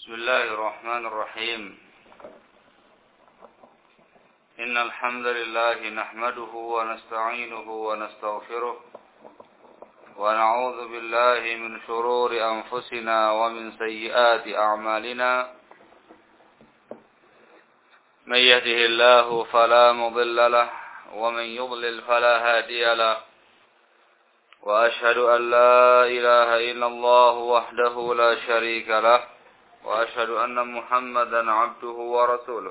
بسم الله الرحمن الرحيم إن الحمد لله نحمده ونستعينه ونستغفره ونعوذ بالله من شرور أنفسنا ومن سيئات أعمالنا من يهده الله فلا مضل له ومن يضلل فلا هادي له وأشهد أن لا إله إلا الله وحده لا شريك له وأشهد أن محمدا عبده ورسوله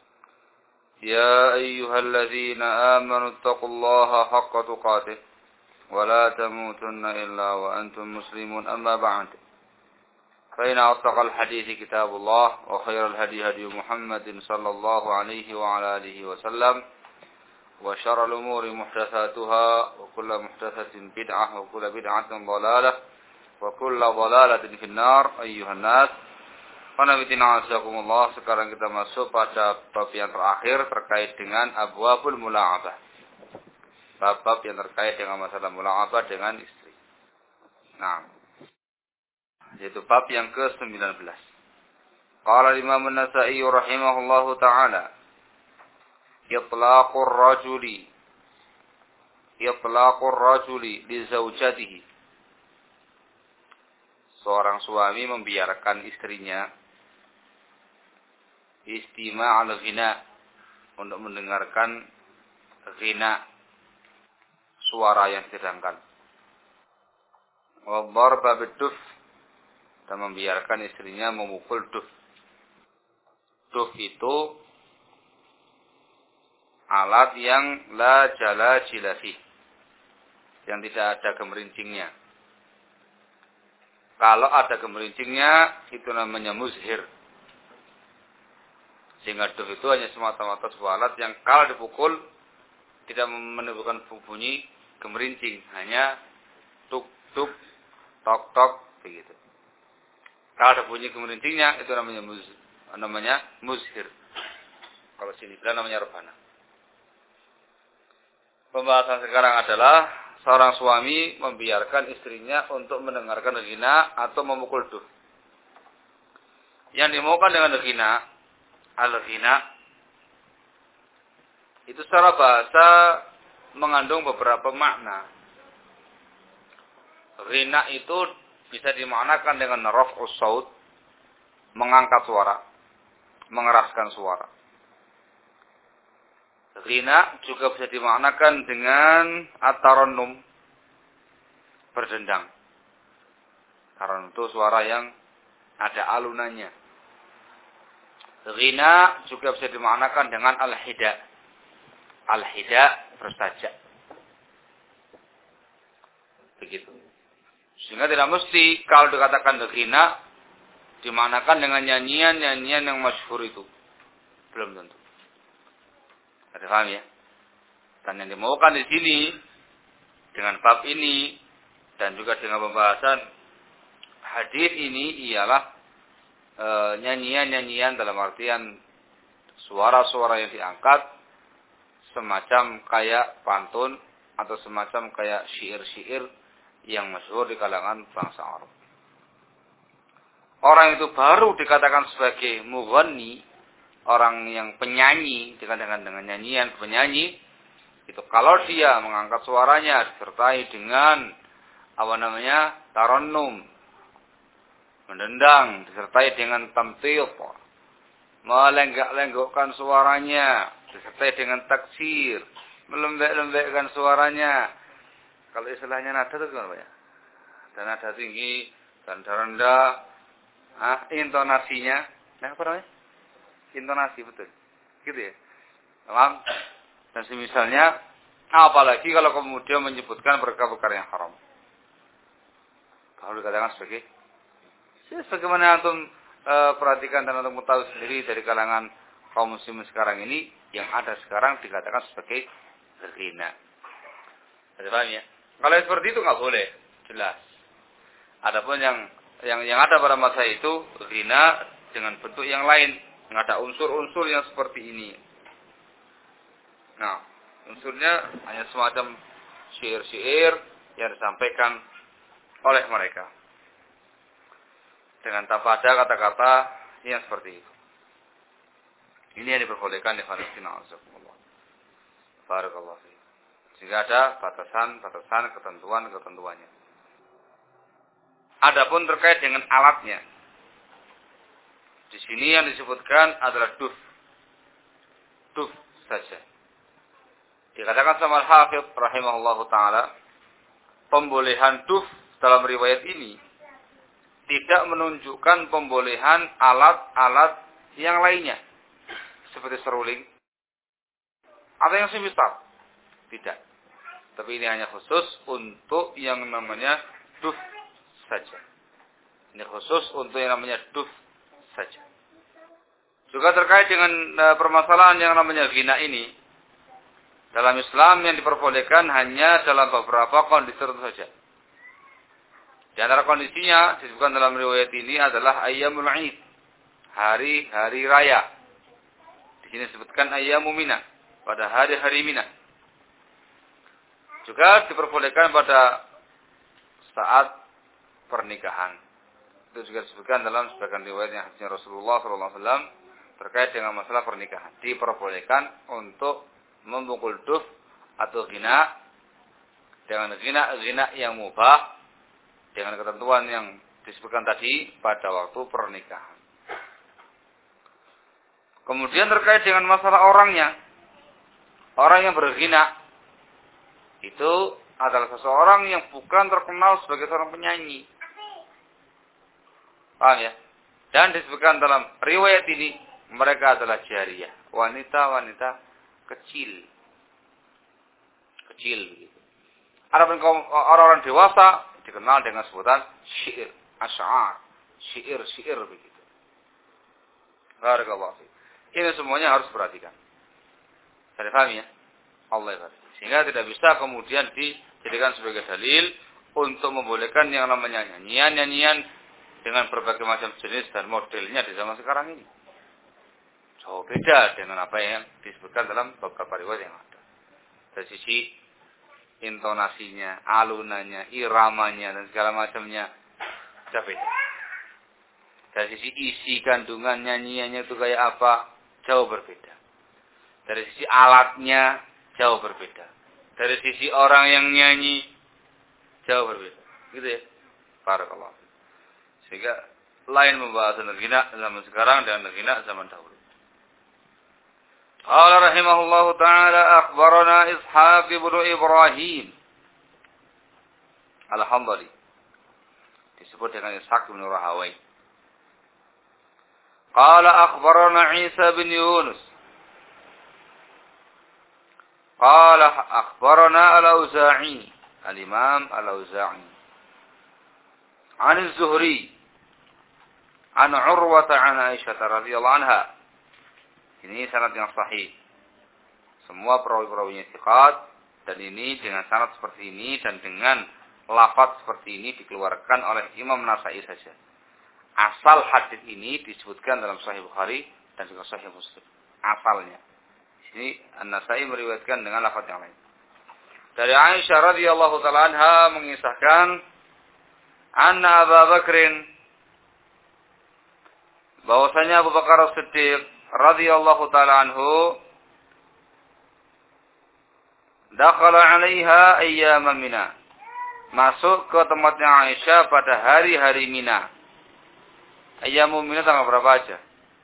يا أيها الذين آمنوا اتقوا الله حق تقاته ولا تموتن إلا وأنتم مسلمون أما بعد فإن أصدق الحديث كتاب الله وخير الهدي هدي محمد صلى الله عليه وعلى آله وسلم وشر الأمور محدثاتها وكل محدثة بدعة وكل بدعة ضلالة وكل ضلالة في النار أيها الناس. Qanabitina asyaikumullah. Sekarang kita masuk pada bab yang terakhir terkait dengan abwabul mula'abah. Bab yang terkait dengan masalah mula'abah dengan istri. Nah, yaitu bab yang ke-19. Qala Imam An-Nasa'i rahimahullahu ta'ala, Itlaqur rajuli li zaujatihi. Seorang suami membiarkan istrinya istima' al-ghina, untuk mendengarkan ghina, suara yang sedangkan. Wa darba bid-duf, dan membiarkan istrinya memukul duf. Duf itu alat yang la jala jilafi, yang tidak ada gemerincingnya. Kalau ada gemerincingnya, itu namanya muzhir. Sehingga duf itu hanya semata-mata sebuah alat yang kalau dipukul tidak menimbulkan bunyi gemerincing, hanya tuk tuk tok tok begitu. Kalau ada bunyi gemerincingnya, itu namanya muzhir. Kalau sini bilang namanya rebana. Pembahasan sekarang adalah seorang suami membiarkan istrinya untuk mendengarkan ghina atau memukul duf. Yang dimaukan dengan ghina, al-ghina, itu secara bahasa mengandung beberapa makna. Ghina itu bisa dimaknakan dengan raf'us saut, mengangkat suara, mengeraskan suara. Ghina juga bisa dimaknakan dengan at-tarannum, berdendang. Karena itu suara yang ada alunannya. Ghina juga bisa dimaknakan dengan al-hida. Al-hida bersajak. Begitu. Sehingga tidak mesti kalau dikatakan ghina dimaknakan dengan nyanyian-nyanyian yang masyhur itu. Belum tentu. Ada paham ya? Dan yang dimaukan di sini dengan bab ini dan juga dengan pembahasan hadis ini ialah nyanyian-nyanyian dalam artian suara-suara yang diangkat semacam kayak pantun atau semacam kayak syair-syair yang masyhur di kalangan bangsa Arab. Orang itu baru dikatakan sebagai mughanni, orang yang penyanyi dengan nyanyian penyanyi itu kalau dia mengangkat suaranya disertai dengan tarannum, mendendang, disertai dengan tamthil, melenggak-lenggokkan suaranya, disertai dengan taksir, melembek-lembekkan suaranya. Kalau istilahnya nada itu gimana ya? Dan nada tinggi dan nada rendah, intonasinya, apa namanya? Intonasi, betul. Gitu ya. Paham? Dan semisalnya, apalagi kalau kemudian menyebutkan perkara-perkara yang haram. Kalau dikatakan sebagaimana antum perhatikan dan antum tahu sendiri dari kalangan kaum muslimin sekarang ini, yang ada sekarang dikatakan sebagai ghina. Ada paham ya? Kalau seperti itu nggak boleh, jelas. Adapun yang ada pada masa itu ghina dengan bentuk yang lain, yang ada unsur-unsur yang seperti ini. Nah, unsurnya hanya semacam syair-syair yang disampaikan oleh mereka. dengan tanpa ada kata-kata yang seperti itu. Ini yang diperbolehkan di Palestina. Barakallahu fiik. Sehingga ada batasan-batasan, ketentuan-ketentuannya. Adapun terkait dengan alatnya, di sini yang disebutkan adalah duf saja. Dikatakan sama Al-Hafidz rahimahullahu taala, pembolehan duf dalam riwayat ini tidak menunjukkan pembolehan alat-alat yang lainnya seperti seruling atau yang semisal. Tidak. Tapi ini hanya khusus untuk yang namanya duf saja. Ini khusus untuk yang namanya duf saja. Juga terkait dengan permasalahan yang namanya ghina ini, dalam Islam yang diperbolehkan hanya dalam beberapa kondisi tertentu saja. Di antara kondisinya disebutkan dalam riwayat ini adalah ayyamul 'id, hari-hari raya. Di sini disebutkan ayyamu Mina, pada hari-hari Mina. Juga diperbolehkan pada saat pernikahan. Itu juga disebutkan dalam sebagian riwayat yang hadisnya Rasulullah SAW terkait dengan masalah pernikahan. Diperbolehkan untuk memukul duf atau ghina dengan ghina yang mubah dengan ketentuan yang disebutkan tadi pada waktu pernikahan. Kemudian terkait dengan masalah orangnya, orang yang berghina itu adalah seseorang yang bukan terkenal sebagai seorang penyanyi. Paham ya? Dan disebutkan dalam riwayat ini mereka adalah jariyah, wanita-wanita kecil begitu. Adapun kaum orang-orang dewasa dikenal dengan sebutan syair, asy'ar, syair begitu. Barakallahu fiik. Ini semuanya harus perhatikan. Saya paham ya? Allah ya. Sehingga tidak bisa kemudian dijadikan sebagai dalil untuk membolehkan yang namanya nyanyian dengan berbagai macam jenis dan modelnya di zaman sekarang ini. Jauh beda dengan apa yang disebutkan dalam beberapa riwayat yang ada. Dari sisi intonasinya, alunannya, iramanya dan segala macamnya jauh beda. Dari sisi isi kandungan nyanyiannya itu kayak apa, jauh berbeda. Dari sisi alatnya jauh berbeda. Dari sisi orang yang nyanyi jauh berbeda. Gitu ya. Barakallahu. Sehingga lain membahas ghina zaman sekarang dengan ghina zaman dahulu. Qala rahimahullahu ta'ala akhbarana Ishaq ibn Ibrahim Al-Hanbali. Disebut dengan Ishaq ibn Rahawai. Qala akhbarana Isa bin Yunus. Qala akhbarana Al-Auza'i, Al-Imam Al-Auza'i. An Az-Zuhri, an Urwah an Aisyah radhiyallahu anha. Ini sanad yang sahih. Semua perawi-perawinya thiqat dan ini dengan sanad seperti ini dan dengan lafaz seperti ini dikeluarkan oleh Imam Nasa'i saja. Asal hadis ini disebutkan dalam Sahih Bukhari dan juga Sahih Muslim. Asalnya. Ini An-Nasa'i meriwayatkan dengan lafaz yang lain. Dari Aisyah radhiyallahu taala anha mengisahkan anna Abu Bakrin bahwasanya Abu Bakar As-Siddiq radhiyallahu taala anhu dakhala 'alaiha ayyam Mina. Masuk ke tempatnya Aisyah pada hari-hari Mina. Ayyam Mina tanggal berapa aja?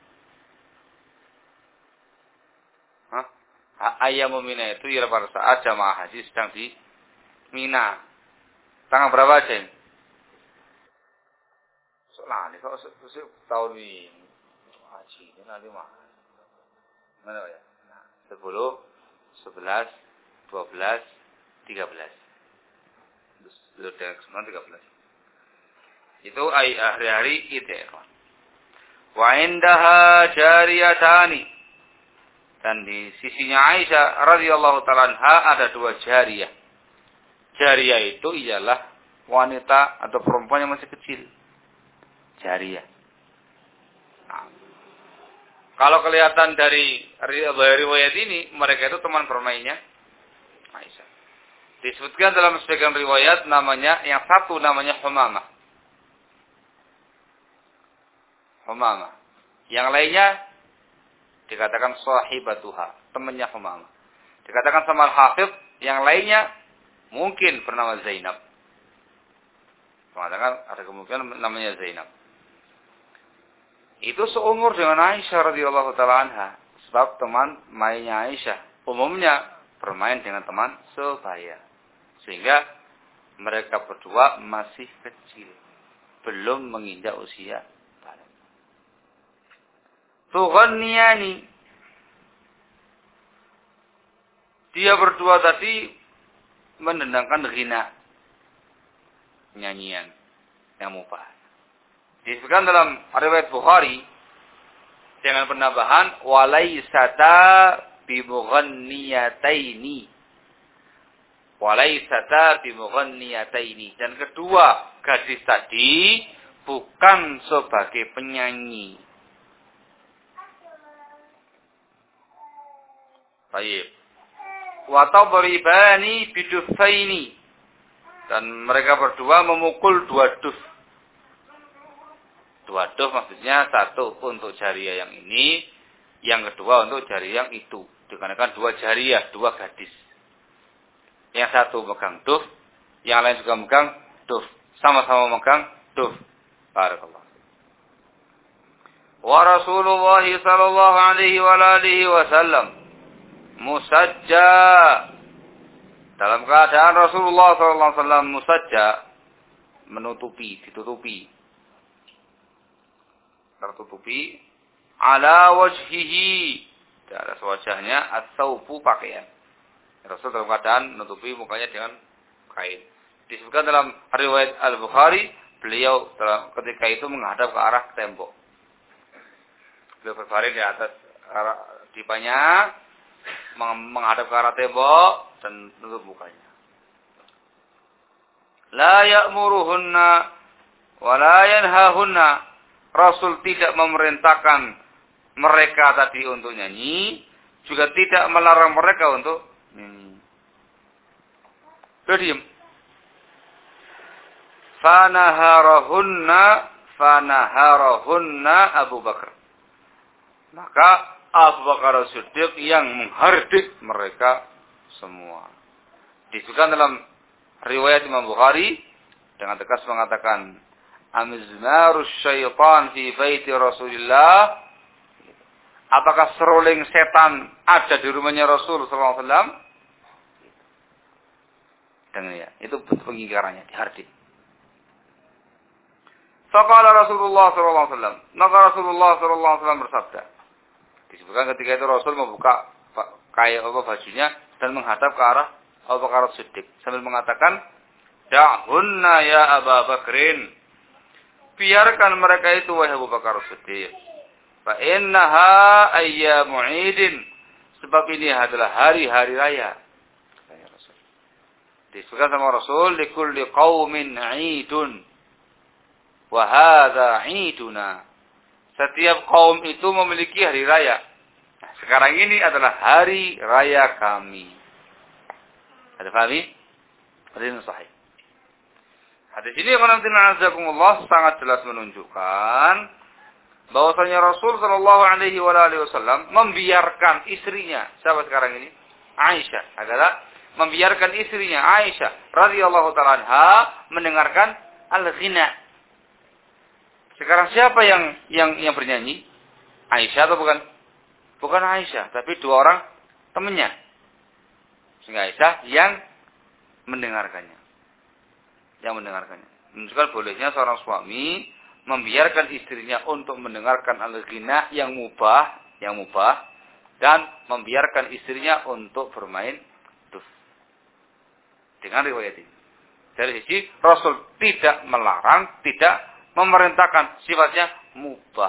Ayyam Mina itu ialah pada saat jamaah haji sedang di Mina. Tanggal berapa aja? Soalnya kalau tahun ini haji ini nanti mana ya? 10, 11, 12, 13. Sudah 13. Itu hari-hari itu ya. Wa indaha jariyatani. Dan di sisinya Aisyah radhiyallahu taala anha ada dua jariyah. Jariyah itu ialah wanita atau perempuan yang masih kecil. Jariyah. Nah, kalau kelihatan dari riwayat ini, mereka itu teman bermainnya Aisyah. Disebutkan dalam sebagian riwayat namanya, yang satu namanya Humamah. Humamah. Yang lainnya dikatakan sahibatuha, temannya Humamah. Dikatakan sama Al-Hafidh, yang lainnya mungkin bernama Zainab. Mengatakan ada kemungkinan namanya Zainab. Itu seumur dengan Aisyah radhiyallahu taala anha. Sebab teman mainnya Aisyah umumnya bermain dengan teman sebaya. Sehingga mereka berdua masih kecil. Belum menginjak usia balik. Tughanniyani. Dia berdua tadi mendendangkan ghina. Nyanyian yang mubah. Disebutkan dalam riwayat Bukhari dengan penambahan walaisata bimughanniyataini. Walaisata bimughanniyataini. Dan kedua gadis tadi bukan sebagai penyanyi. Baik. Wa tadribani biduffaini. Dan mereka berdua memukul dua duf. Dua duf maksudnya satu untuk jariyah yang ini, yang kedua untuk jariyah yang itu. Dikarenakan dua jariyah, dua gadis. Yang satu megang duf, yang lain juga megang duf. Sama-sama megang duf. Barakallah. Wa Rasulullah sallallahu alaihi wa alihi wasallam musajja. Dalam keadaan Rasulullah sallallahu alaihi wasallam musajja, menutupi, ditutupi. Tertutupi ala wajhihi, di atas wajahnya as-saubu pakaian. Rasul dalam keadaan menutupi mukanya dengan kain. Disebutkan dalam riwayat Al-Bukhari, beliau ketika itu menghadap ke arah tembok. Beliau berbaring di atas dipanya, menghadap ke arah tembok dan tutup mukanya. La ya'muruhunna wa la yanhahunna. Rasul tidak memerintahkan mereka tadi untuk nyanyi, juga tidak melarang mereka untuk nyanyi. Beliau diam. Fanaharahunna Abu Bakar. Maka Abu Bakar Siddiq yang menghardik mereka semua. Disebutkan dalam riwayat Imam Bukhari dengan tegas mengatakan, amizmarus syaitan fi baiti Rasulillah. Apakah seruling setan ada di rumahnya Rasul sallallahu alaihi wasallam? Dengar ya, itu pengingkarannya, dihardik. Faqala Rasulullah sallallahu alaihi wasallam, maka Rasulullah sallallahu alaihi wasallam bersabda. Disebutkan ketika itu Rasul membuka bajunya dan menghadap ke arah Abu Bakar Siddiq sambil mengatakan, "Da'hunna ya Abu Bakrin." Biarkan mereka itu wahai Abu Bakar Siddiq. Fa innaha ayyamu 'idin. Sebab ini adalah hari-hari raya. Disebutkan sama Rasul, likulli qaumin 'idun. Wa hadza 'iduna. Setiap kaum itu memiliki hari raya. Nah, sekarang ini adalah hari raya kami. Ada pahami? Hadis sahih. Hadis ini Allah sangat jelas menunjukkan bahwasanya Rasul sallallahu alaihi wasallam membiarkan istrinya, siapa sekarang ini? Aisyah, adalah membiarkan istrinya Aisyah radhiyallahu taala anha mendengarkan al-ghina. Sekarang siapa yang bernyanyi? Aisyah atau bukan? Bukan Aisyah, tapi dua orang temannya. Sehingga Aisyah yang mendengarkannya. Yang mendengarkannya. Menunjukkan bolehnya seorang suami membiarkan istrinya untuk mendengarkan al-ghina yang mubah dan membiarkan istrinya untuk bermain duf. Dengan riwayat ini. Dari sisi Rasul tidak melarang, tidak memerintahkan, sifatnya mubah.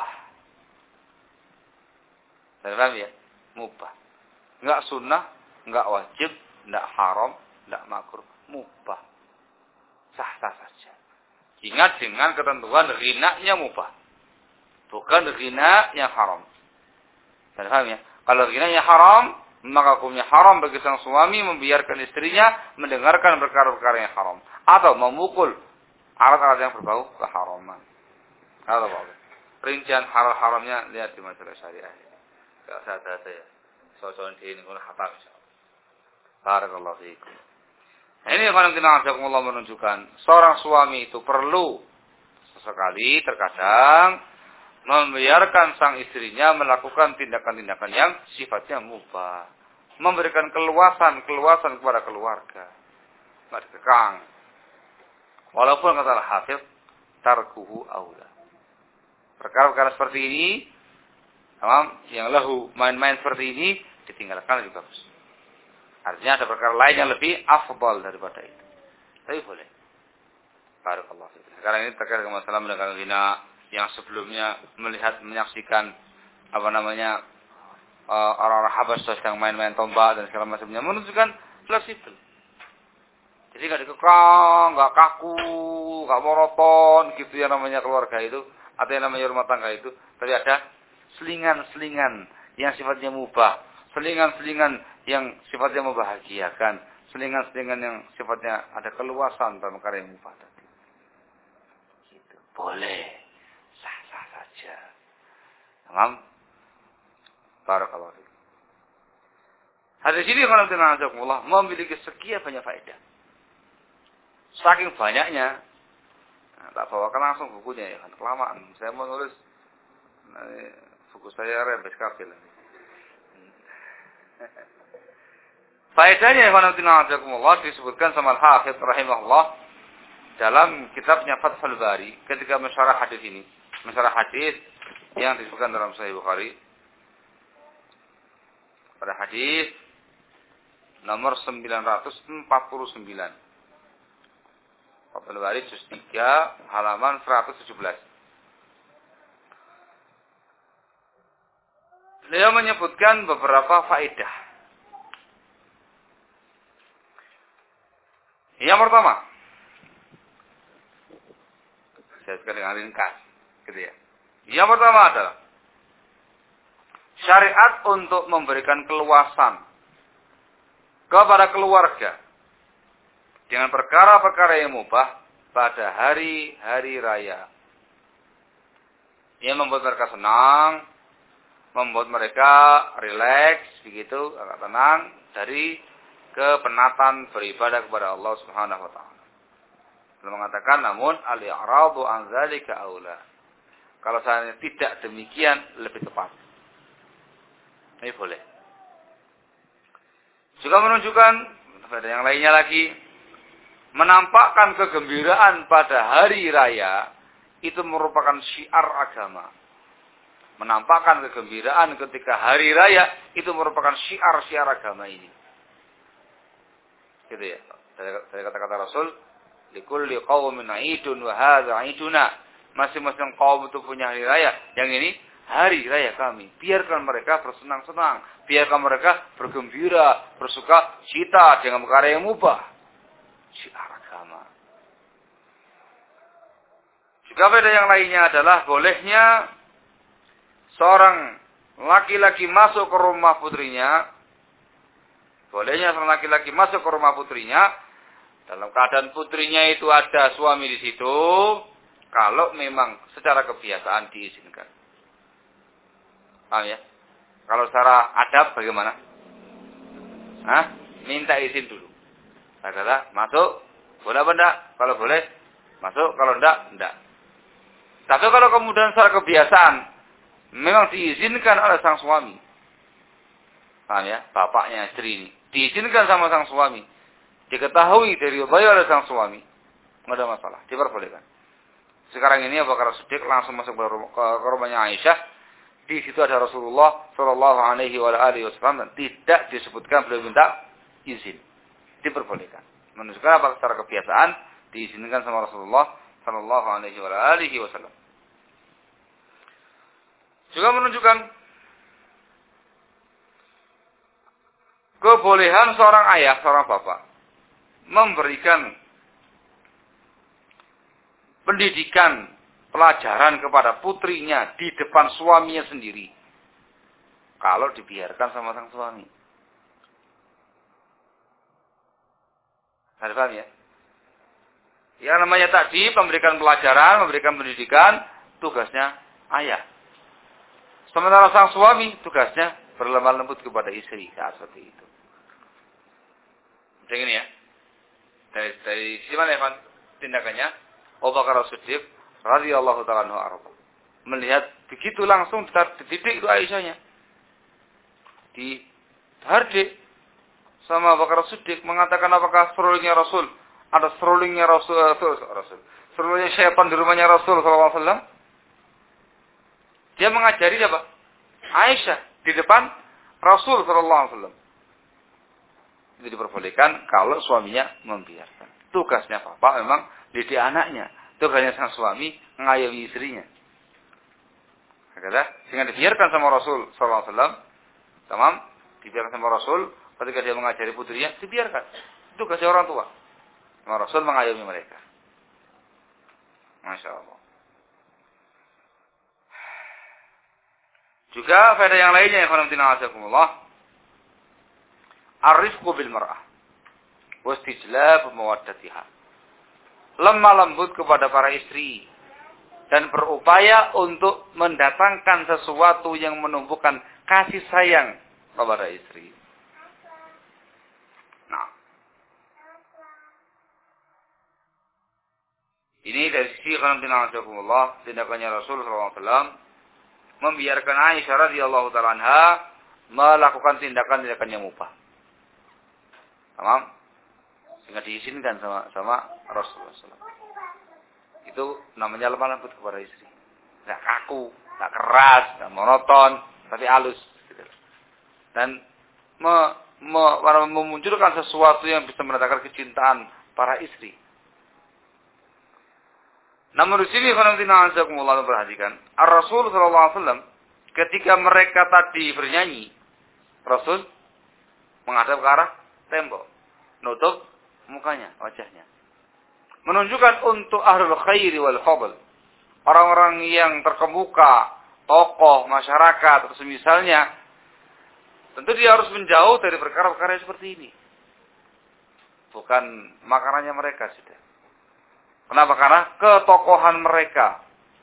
Paham ya? Mubah. Enggak sunnah, enggak wajib, enggak haram, enggak makruh, mubah. Sah-sah saja. Ingat dengan ketentuan ghina-nya mubah. Bukan ghina yang haram. Paham ya? Kalau ghina-nya haram, maka hukumnya haram bagi sang suami membiarkan istrinya mendengarkan perkara-perkara yang haram atau memukul alat-alat yang berbau keharaman. Kalau boleh. rincian halal-haramnya lihat di masalah syariah. Enggak usah ada ya. Soal-soal ini pun hatam insyaallah. Barakallahu fiikum. Ini Allah menunjukkan seorang suami itu perlu sesekali terkadang membiarkan sang istrinya melakukan tindakan-tindakan yang sifatnya mubah, memberikan keluasan kepada keluarga. Enggak dikekang. Walaupun kata al-Hafidz tarkuhu aula. Perkara-perkara seperti ini, yang lahu main-main seperti ini ditinggalkan lebih bagus. Artinya ada perkara lain yang lebih afdal daripada itu. Tapi boleh. Barakallahu fiik. Sekarang ini terkait dengan masalah mendengar zina yang sebelumnya menyaksikan orang-orang Habasyah yang main-main tombak dan segala macamnya menunjukkan fleksibel. Jadi enggak dikekang, enggak kaku, enggak monoton gitu yang namanya keluarga itu atau yang namanya rumah tangga itu. Tapi ada selingan-selingan yang sifatnya mubah, selingan-selingan yang sifatnya membahagiakan, selingan-selingan yang sifatnya ada keluasan dalam perkara yang mubah tadi. Gitu. Boleh. Sah-sah saja. Paham? Barakallahu fiik. Hadis ini kalau Allah memiliki sekian banyak faedah. Saking banyaknya, tak bawakan langsung bukunya ya kan kelamaan. Saya mau nulis buku saya rembes kabel. Faedahnya Allah disebutkan sama Al-Hafidz rahimahullah dalam kitabnya Fathul Bari ketika mensyarah hadis ini. Mensyarah hadis yang disebutkan dalam Sahih Bukhari. Pada hadis nomor 949. Fathul Bari juz 3 halaman 117. Beliau menyebutkan beberapa faedah. Yang pertama, saya sekali dengan ringkas, gitu ya. Yang pertama adalah syariat untuk memberikan keluasan kepada keluarga dengan perkara-perkara yang mubah pada hari-hari raya. Yang membuat mereka senang, membuat mereka rileks, begitu, agak tenang dari kepenatan beribadah kepada Allah Subhanahu wa taala. Beliau mengatakan namun al-i'radu an dzalika aula. Kalau seandainya tidak demikian lebih tepat. Ini boleh. Juga menunjukkan ada yang lainnya lagi menampakkan kegembiraan pada hari raya itu merupakan syiar agama. Menampakkan kegembiraan ketika hari raya itu merupakan syiar-syiar agama ini. Gitu ya. Dari kata-kata Rasul, likulli qaumin 'idun wa hadza 'iduna. Masing-masing kaum itu punya hari raya. Yang ini hari raya kami. Biarkan mereka bersenang-senang, biarkan mereka bergembira, bersuka cita dengan perkara yang mubah. Syiar agama. Juga beda yang lainnya adalah bolehnya seorang laki-laki masuk ke rumah putrinya. Bolehnya seorang laki-laki masuk ke rumah putrinya dalam keadaan putrinya itu ada suami di situ, kalau memang secara kebiasaan diizinkan. Paham ya? Kalau secara adab bagaimana? Minta izin dulu. Saya kata, masuk, boleh apa enggak? Kalau boleh, masuk, kalau enggak. Tapi kalau kemudian secara kebiasaan memang diizinkan oleh sang suami. Paham ya? Bapaknya istri ini diizinkan sama sang suami, diketahui dari oleh sang suami, nggak ada masalah, diperbolehkan. Sekarang ini Abu Bakar Siddiq langsung masuk ke rumahnya Aisyah. Di situ ada Rasulullah Shallallahu Alaihi Wasallam dan tidak disebutkan beliau minta izin, diperbolehkan. Menunjukkan apa secara kebiasaan diizinkan sama Rasulullah Shallallahu Alaihi Wasallam. Juga menunjukkan kebolehan seorang ayah, seorang bapak memberikan pendidikan, pelajaran kepada putrinya di depan suaminya sendiri. Kalau dibiarkan sama sang suami. Ada paham ya? Yang namanya tadi memberikan pelajaran, memberikan pendidikan, tugasnya ayah. Sementara sang suami tugasnya berlemah lembut kepada istri saat seperti itu. Begini ya. Dari sisi mana ya, tindakannya Abu Bakar As-Siddiq radhiyallahu ta'ala anhu arba. Melihat begitu langsung dididik itu Aisyahnya. Dihardik sama Abu Bakar As-Siddiq mengatakan apakah serulingnya Rasul ada serulingnya Rasul serulingnya syaitan di rumahnya Rasul sallallahu alaihi wasallam. Dia mengajari apa? Aisyah di depan Rasul sallallahu alaihi wasallam. Itu diperbolehkan kalau suaminya membiarkan. Tugasnya bapak memang didik anaknya. Tugasnya sang suami mengayomi istrinya. Sehingga dibiarkan sama Rasul sallallahu alaihi wasallam. Tamam, dibiarkan sama Rasul ketika dia mengajari putrinya, dibiarkan. Tugasnya orang tua. Sama Rasul mengayomi mereka. Masya Allah. Juga faedah yang lainnya yang khonamtina azakumullah. Ar-rifqu bil mar'ah. Wastijlab mawaddatiha. Lemah lembut kepada para istri. Dan berupaya untuk mendatangkan sesuatu yang menumbuhkan kasih sayang kepada istri. Nah. Ini dari sisi khonamtina azakumullah. Tindakannya Rasulullah SAW. Membiarkan Aisyah radhiyallahu ta'ala anha melakukan tindakan-tindakan yang mubah. Tamam? Sehingga diizinkan sama Rasulullah SAW. Itu namanya lemah lembut kepada istri. Tidak kaku, tidak keras, tidak monoton, tapi halus. Gitu. Dan memunculkan sesuatu yang bisa mendatangkan kecintaan para istri. Namun di sini khonamtina azakumullah perhatikan, Ar-Rasul sallallahu alaihi wasallam ketika mereka tadi bernyanyi, Rasul menghadap ke arah tembok, nutup mukanya, wajahnya. Menunjukkan untuk ahlul khairi wal fadl, orang-orang yang terkemuka, tokoh masyarakat atau semisalnya, tentu dia harus menjauh dari perkara-perkara seperti ini. Bukan makanannya mereka sudah. Kenapa? Karena ketokohan mereka.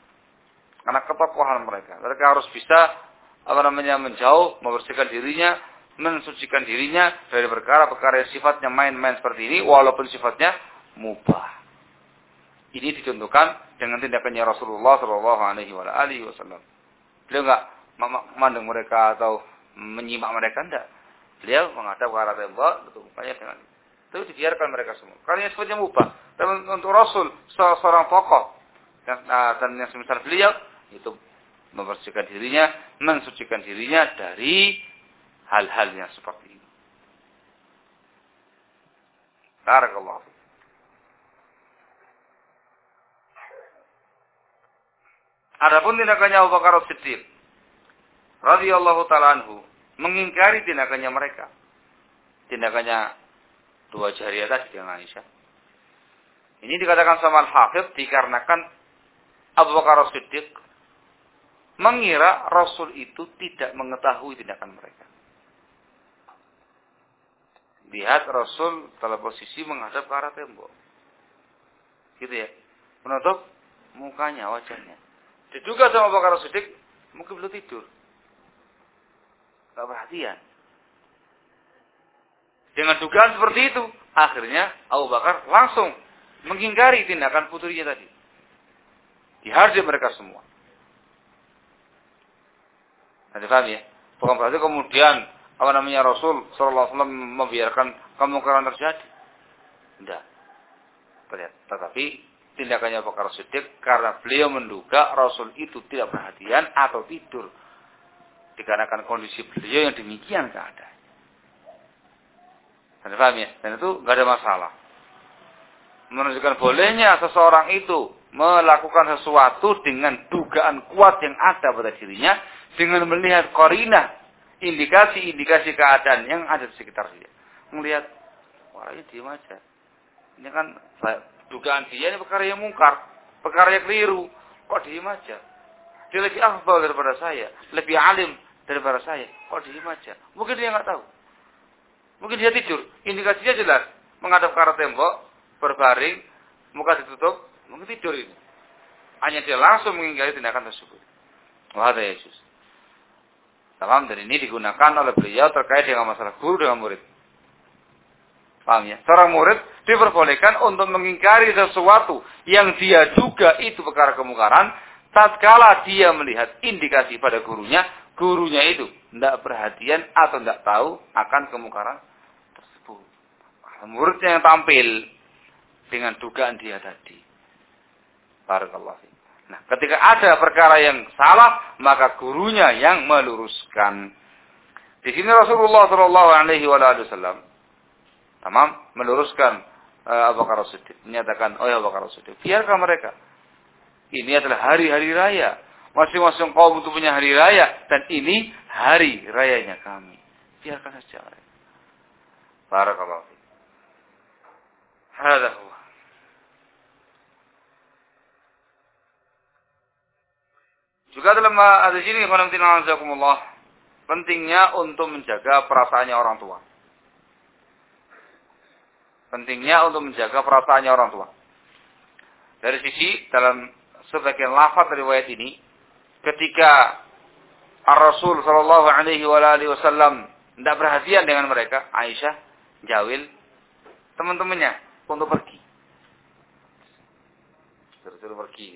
Mereka harus bisa menjauh, membersihkan dirinya, mensucikan dirinya dari perkara-perkara yang sifatnya main-main seperti ini, walaupun sifatnya mubah. Ini dicontohkan dengan tindakannya Rasulullah Shallallahu Alaihi Wasallam. Beliau enggak memandang mereka atau menyimak mereka, enggak. Beliau menghadap ke arah tembok, betul mukanya dengan itu dibiarkan mereka semua. Karena sifatnya mubah. Dan untuk Rasul seorang tokoh dan yang semisal beliau itu membersihkan dirinya, mensucikan dirinya dari hal-hal yang seperti ini. Barakallahu. Adapun tindakannya Abu Bakar As-Siddiq radhiyallahu ta'ala anhu mengingkari tindakannya mereka. Tindakannya dua jariyah tadi dengan Aisyah. Ini dikatakan sama Al-Hafidh dikarenakan Abu Bakar As-Siddiq mengira Rasul itu tidak mengetahui tindakan mereka. Lihat Rasul dalam posisi menghadap ke arah tembok. Gitu ya. Menutup mukanya, wajahnya. Diduga sama Abu Bakar As-Siddiq mungkin belum tidur. Tidak perhatian. Dengan dugaan seperti itu, akhirnya Abu Bakar langsung mengingkari tindakan putrinya tadi. Dihardik mereka semua. Anda paham ya? Bukan berarti kemudian Rasul sallallahu alaihi wasallam membiarkan kemungkaran terjadi. Tidak. Tetapi tindakannya Abu Bakar Siddiq karena beliau menduga Rasul itu tidak perhatian atau tidur. Dikarenakan kondisi beliau yang demikian keadaan. Anda paham ya? Dan itu enggak ada masalah. Menunjukkan bolehnya seseorang itu melakukan sesuatu dengan dugaan kuat yang ada pada dirinya dengan melihat qarinah, indikasi-indikasi keadaan yang ada di sekitar dia. Melihat, wah ini diam aja. Ini kan dugaan dia ini perkara yang mungkar, perkara yang keliru. Kok diam aja? Dia lebih afdal daripada saya, lebih alim daripada saya. Kok diam aja? Mungkin dia nggak tahu. Mungkin dia tidur. Indikasinya jelas, menghadap ke arah tembok, berbaring, muka ditutup, mungkin tidur ini. Hanya dia langsung mengingkari tindakan tersebut. Wahada Yesus. Paham? Dan ini digunakan oleh beliau terkait dengan masalah guru dengan murid. Paham ya? Seorang murid diperbolehkan untuk mengingkari sesuatu yang dia duga itu perkara kemungkaran, tatkala dia melihat indikasi pada gurunya itu tidak perhatian atau tidak tahu akan kemungkaran tersebut. Muridnya yang tampil dengan dugaan dia tadi. Barakallahu fiik. Nah, ketika ada perkara yang salah, maka gurunya yang meluruskan. Di sini Rasulullah Shallallahu Alaihi Wasallam, meluruskan Abu Bakar As-Siddiq, menyatakan, oh ya Abu Bakar As-Siddiq, biarkan mereka. Ini adalah hari-hari raya. Masing-masing kaum itu punya hari raya, dan ini hari rayanya kami. Biarkan saja mereka. Barakallahu fiik. Hada huwa. Juga dalam hadis ini, pentingnya untuk menjaga perasaannya orang tua. Pentingnya untuk menjaga perasaannya orang tua. Dari sisi dalam sebagian lafaz riwayat ini, ketika Rasul Shallallahu Alaihi Wasallam tidak perhatian dengan mereka, Aisyah jawil teman-temannya untuk pergi, suruh pergi.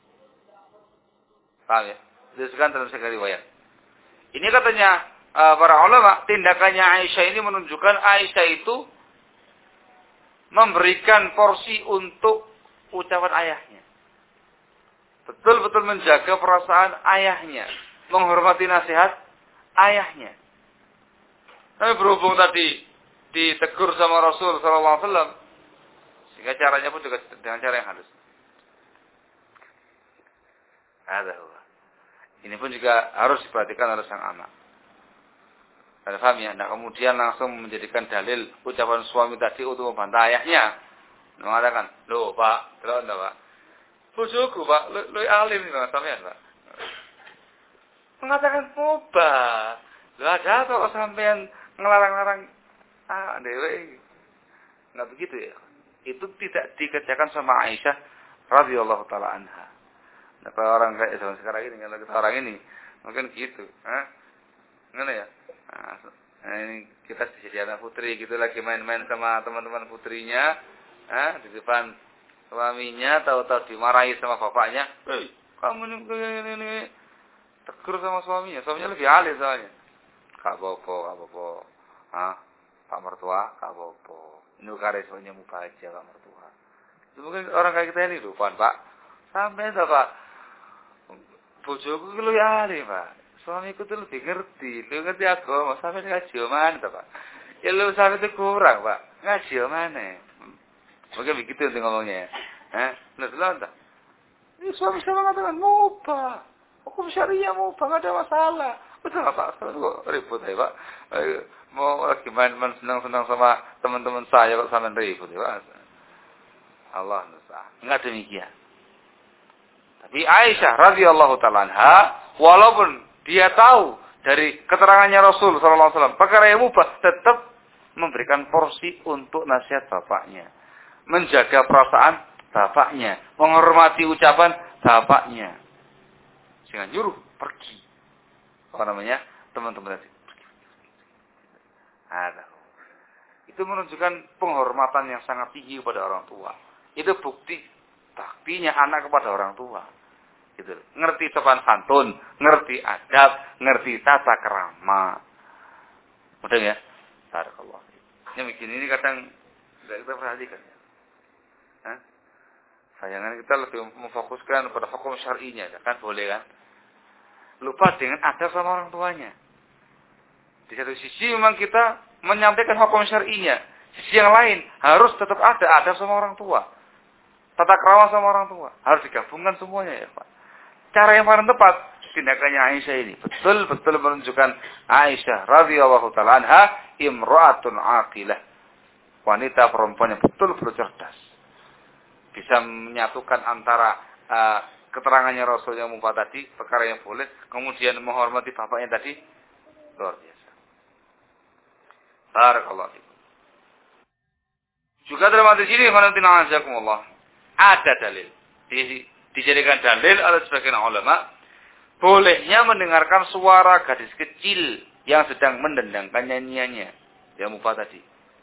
Paham ya? Disebutkan dalam sekian riwayat. Ini katanya para ulama, tindakannya Aisyah ini menunjukkan Aisyah itu memberikan porsi untuk ucapan ayahnya. Betul-betul menjaga perasaan ayahnya, menghormati nasihat ayahnya. Tapi berhubung tadi ditegur sama Rasul sallallahu alaihi wasallam, sehingga caranya pun juga dengan cara yang halus. Ini pun juga harus diperhatikan oleh sang anak. Anda paham ya? Nah, kemudian langsung menjadikan dalil ucapan suami tadi untuk membantah ayahnya. Mengatakan, loh Pak, kalau anda Pak, bojoku Pak, lu alim nih Pak, sampean Pak. Mengatakan mubah. Lu ada apa kok sampean ngelarang-larang dewe? Nggak begitu ya. Itu tidak dikerjakan sama Aisyah radhiyallahu taala anha. Nah, kalau orang kayak zaman sekarang ini, kalau kita orang ini, mungkin gitu. Gimana ya? Nah, ini kita jadi anak putri, gitu lagi main-main sama teman-teman putrinya, di depan suaminya, tahu-tahu dimarahi sama bapaknya. Hei, kamu ini tegur sama suaminya lebih alim soalnya. Kak Bopo. Pak mertua, Kak Bopo. Ini kare soalnya mubahagia Pak mertua. Itu mungkin orang kayak kita ini lupa Pak. Sampai dah Pak. Bojoku itu lebih ahli Pak. Suamiku itu lebih ngerti agama. Sampai ngaji mana Pak. Ya lu sampai itu kurang Pak. Ngaji mana. Mungkin begitu nanti ngomongnya. Entah. Ini suami saya mengatakan mubah. Hukum syariah mubah. Gak ada masalah. Betul Pak. Kok ribut ya Pak. Mau lagi main-main senang-senang sama teman-teman saya Pak. Sampai ribut ya Pak. Allah nusah. Enggak demikian. Tapi Aisyah radhiyallahu taala anha, walaupun dia tahu dari keterangannya Rasul sallallahu alaihi wasallam perkara yang mubah, tetap memberikan porsi untuk nasihat bapaknya, menjaga perasaan bapaknya, menghormati ucapan bapaknya, sehingga nyuruh pergi. Apa namanya? Teman-teman tadi. Itu menunjukkan penghormatan yang sangat tinggi kepada orang tua. Itu bukti baktinya anak kepada orang tua. Gitu. Ngerti sopan santun, ngerti adab, ngerti tata kerama. Mudah ya? Barakallah. Yang begini ini kadang tidak kita perhatikan. Sayangnya kita lebih memfokuskan pada hukum syar'inya, kan boleh kan? Lupa dengan adab sama orang tuanya. Di satu sisi memang kita menyampaikan hukum syar'inya. Sisi yang lain harus tetap ada adab sama orang tua. Tata krama sama orang tua. Harus digabungkan semuanya ya Pak. Cara yang paling tepat, tindakannya Aisyah ini. Betul-betul menunjukkan Aisyah radhiyallahu ta'ala anha imra'atun aqilah. Wanita perempuan yang betul-betul cerdas. Bisa menyatukan antara keterangannya Rasul yang mubah tadi, perkara yang boleh, kemudian menghormati bapaknya tadi. Luar biasa. Barakallahu fikum. Juga dalam hadis ini, ada dalil. Dijadikan dalil oleh sebagian ulama bolehnya mendengarkan suara gadis kecil yang sedang mendendangkan nyanyiannya. Yang mubah tadi.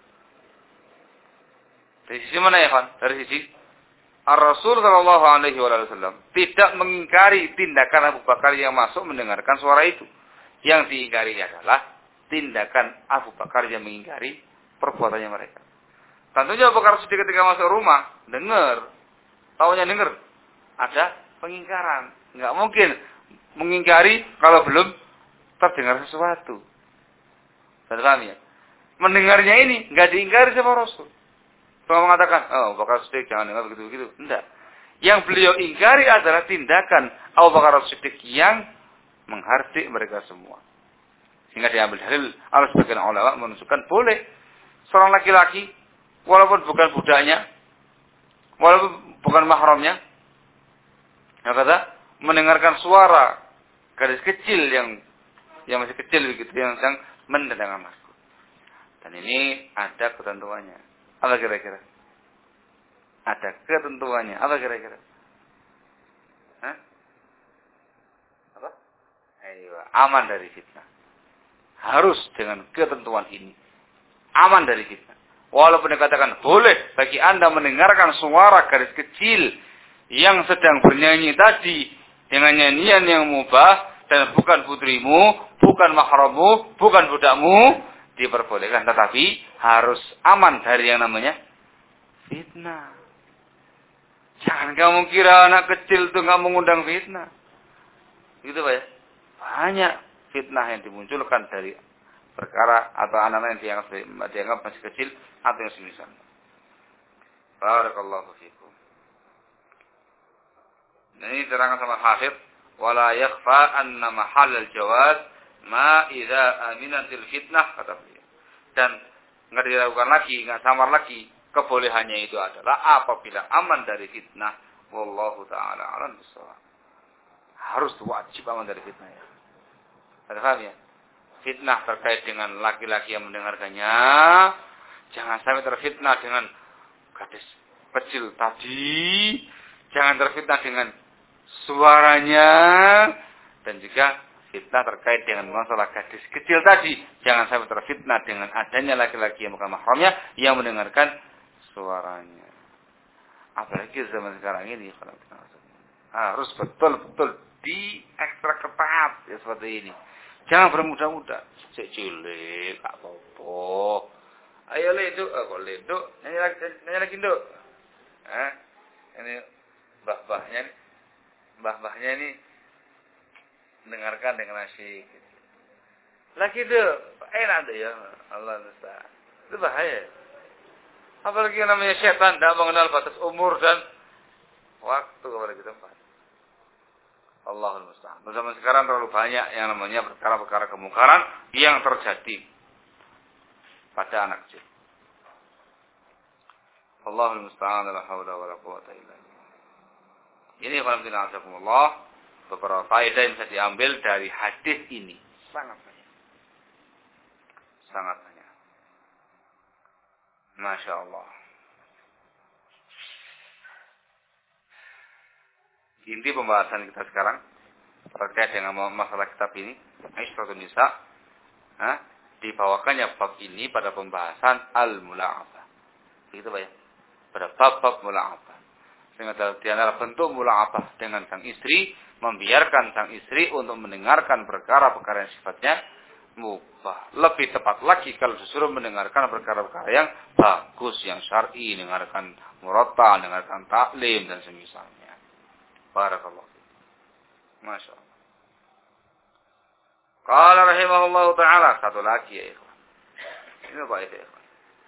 Dari sisi mana ya, Kan? Dari sisi Ar-Rasul sallallahu alaihi wasallam tidak mengingkari tindakan Abu Bakar yang masuk mendengarkan suara itu. Yang diingkari adalah tindakan Abu Bakar yang mengingkari perbuatannya mereka. Tentunya Abu Bakar Siddiq ketika masuk rumah, taunya dengar, ada pengingkaran. Enggak mungkin mengingkari kalau belum terdengar sesuatu. Sudah paham ya? Mendengarnya ini enggak diingkari sama Rasul. Kalau mengatakan, Abu Bakar Siddiq jangan dengar begitu-begitu. Enggak. Yang beliau ingkari adalah tindakan Abu Bakar Siddiq yang menghardik mereka semua. Sehingga diambil dalil oleh sebagian ulama menunjukkan boleh seorang laki-laki walaupun bukan budaknya, walaupun bukan mahramnya, yang kata mendengarkan suara gadis kecil yang masih kecil begitu, yang sedang mendendangkan masjid. Dan ini ada ketentuannya. Apa kira-kira? Ada ketentuannya. Apa kira-kira? Hah? Apa? Ayo, aman dari fitnah. Harus dengan ketentuan ini. Aman dari fitnah. Walaupun dikatakan boleh bagi Anda mendengarkan suara gadis kecil yang sedang bernyanyi tadi dengan nyanyian yang mubah dan bukan putrimu, bukan mahrammu, bukan budakmu, diperbolehkan. Tetapi harus aman dari yang namanya fitnah. Jangan kamu kira anak kecil itu nggak mengundang fitnah. Gitu Pak ya. Banyak fitnah yang dimunculkan dari perkara atau anak-anak yang dianggap masih kecil atau yang semisal. Barakallahu fikum. Ini terangkan sama Hafidh, wala yakhfa anna mahal al-jawaz ma idza aminatil fitnah, kata beliau. Dan enggak diragukan lagi, enggak samar lagi, kebolehannya itu adalah apabila aman dari fitnah. Wallahu taala alam bissawab. Harus wajib aman dari fitnah ya. Ada paham ya? Fitnah terkait dengan laki-laki yang mendengarkannya, jangan sampai terfitnah dengan gadis kecil tadi, jangan terfitnah dengan suaranya, dan juga fitnah terkait dengan masalah gadis kecil tadi, jangan sampai terfitnah dengan adanya laki-laki yang bukan mahramnya yang mendengarkan suaranya. Apalagi zaman sekarang ini harus betul-betul diekstrak ketat ya seperti ini. Jangan bermudah-mudah. Cek cilik, tak apa-apa. Ayo le itu, kok le itu, nyanyi lagi nduk. Ini mbah-mbahnya ini mendengarkan dengan asyik. Lagi itu, enak tuh ya, Allah Ta'ala. Itu bahaya. Apalagi yang namanya setan, tidak mengenal batas umur dan waktu apalagi tempat. Allahul musta'an. Zaman sekarang terlalu banyak yang namanya perkara-perkara kemungkaran yang terjadi pada anak kecil. Allahul musta'an, la haula wala quwwata illa billah. Ini alhamdulillah beberapa faedah yang bisa diambil dari hadis ini. Sangat banyak. Sangat banyak. Masya Allah. Inti pembahasan kita sekarang terkait dengan masalah kitab ini, Aisyratun Nisa, dibawakannya bab ini pada pembahasan al-mula'abah. Begitu Pak ya? Pada bab-bab mula'abah. Sehingga di antara bentuk mula'abah dengan sang istri, membiarkan sang istri untuk mendengarkan perkara-perkara yang sifatnya mubah. Lebih tepat lagi kalau disuruh mendengarkan perkara-perkara yang bagus, yang syar'i, dengarkan murattal, dengarkan taklim dan semisalnya. Barakallahu fiik. Masya Allah. Qala rahimahullahu ta'ala. Satu lagi ya ikhwan. Ini baik ya ikhwan.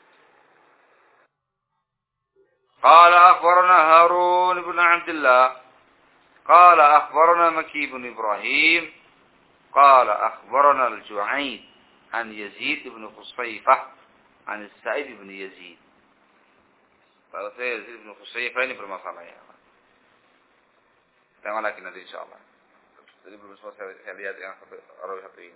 Qala akhbarana Harun ibn Abdullah. Qala akhbarana Maki ibn Ibrahim. Qala akhbarana al-Ju'aid. An Yazid ibn Khusayfah. An Sa'id ibn Yazid. Kalau saya Yazid ibn Khusayfah ini bermasalah ya. Tengok lagi nanti insyaAllah. Jadi belum sempat saya lihat yang satu ini.